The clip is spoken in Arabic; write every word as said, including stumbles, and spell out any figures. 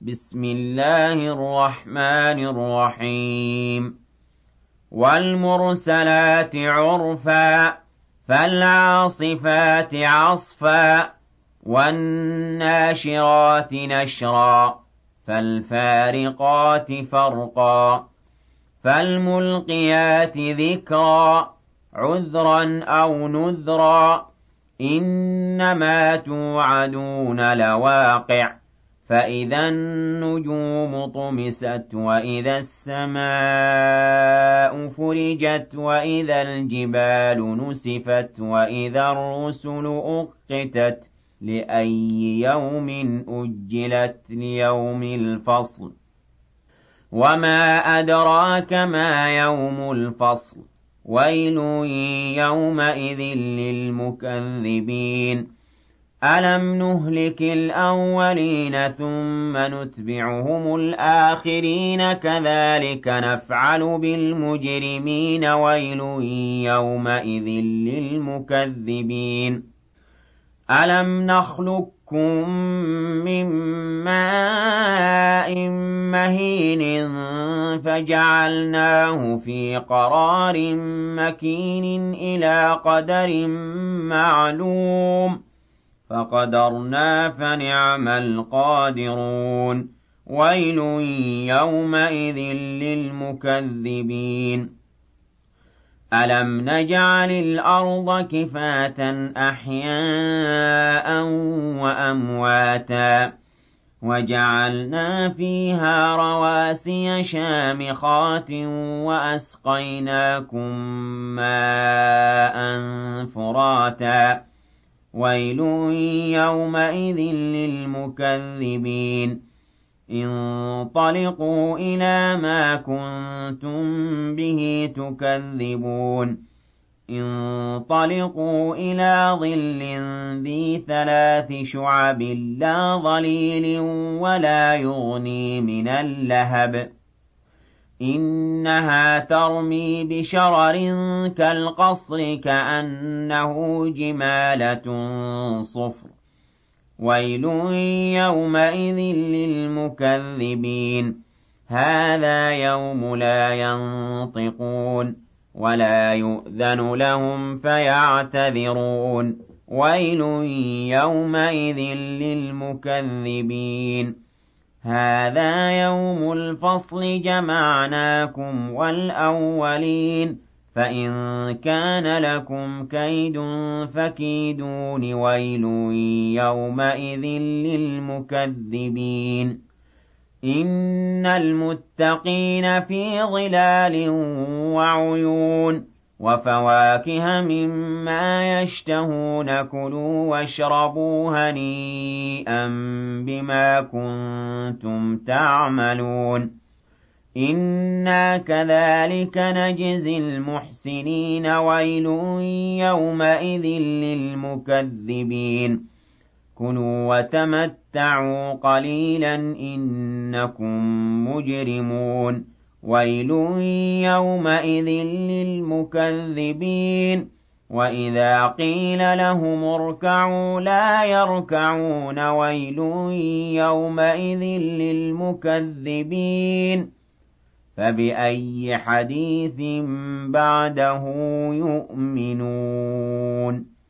بسم الله الرحمن الرحيم والمرسلات عرفا فالعاصفات عصفا والناشرات نشرا فالفارقات فرقا فالملقيات ذكرا عذرا أو نذرا إنما توعدون لواقع فإذا النجوم طمست وإذا السماء فرجت وإذا الجبال نسفت وإذا الرسل أقتت لأي يوم أجلت ليوم الفصل وما أدراك ما يوم الفصل ويل يومئذ للمكذبين ألم نهلك الأولين ثم نتبعهم الآخرين كذلك نفعل بالمجرمين ويل يومئذ للمكذبين ألم نخلقكم من ماء مهين فجعلناه في قرار مكين إلى قدر معلوم فقدرنا فنعم القادرون ويل يومئذ للمكذبين ألم نجعل الأرض كفاة أحياء وأمواتا وجعلنا فيها رواسي شامخات وأسقيناكم ماء فراتا ويل يومئذ للمكذبين انطلقوا إلى ما كنتم به تكذبون انطلقوا إلى ظل ذي ثلاث شعب لا ظليل ولا يغني من اللهب إنها ترمي بشرر كالقصر كأنه جمالة صفر ويل يومئذ للمكذبين هذا يوم لا ينطقون ولا يؤذن لهم فيعتذرون ويل يومئذ للمكذبين هذا يوم الفصل جمعناكم والأولين فإن كان لكم كيد فكيدون ويل يومئذ للمكذبين إن المتقين في ظلال وعيون وفواكه مما يشتهون كلوا واشربوا هنيئا بما كنتم تعملون إنا كذلك نجزي المحسنين ويل يومئذ للمكذبين كلوا وتمتعوا قليلا إنكم مجرمون ويل يومئذ للمكذبين وإذا قيل لهم اركعوا لا يركعون ويل يومئذ للمكذبين فبأي حديث بعده يؤمنون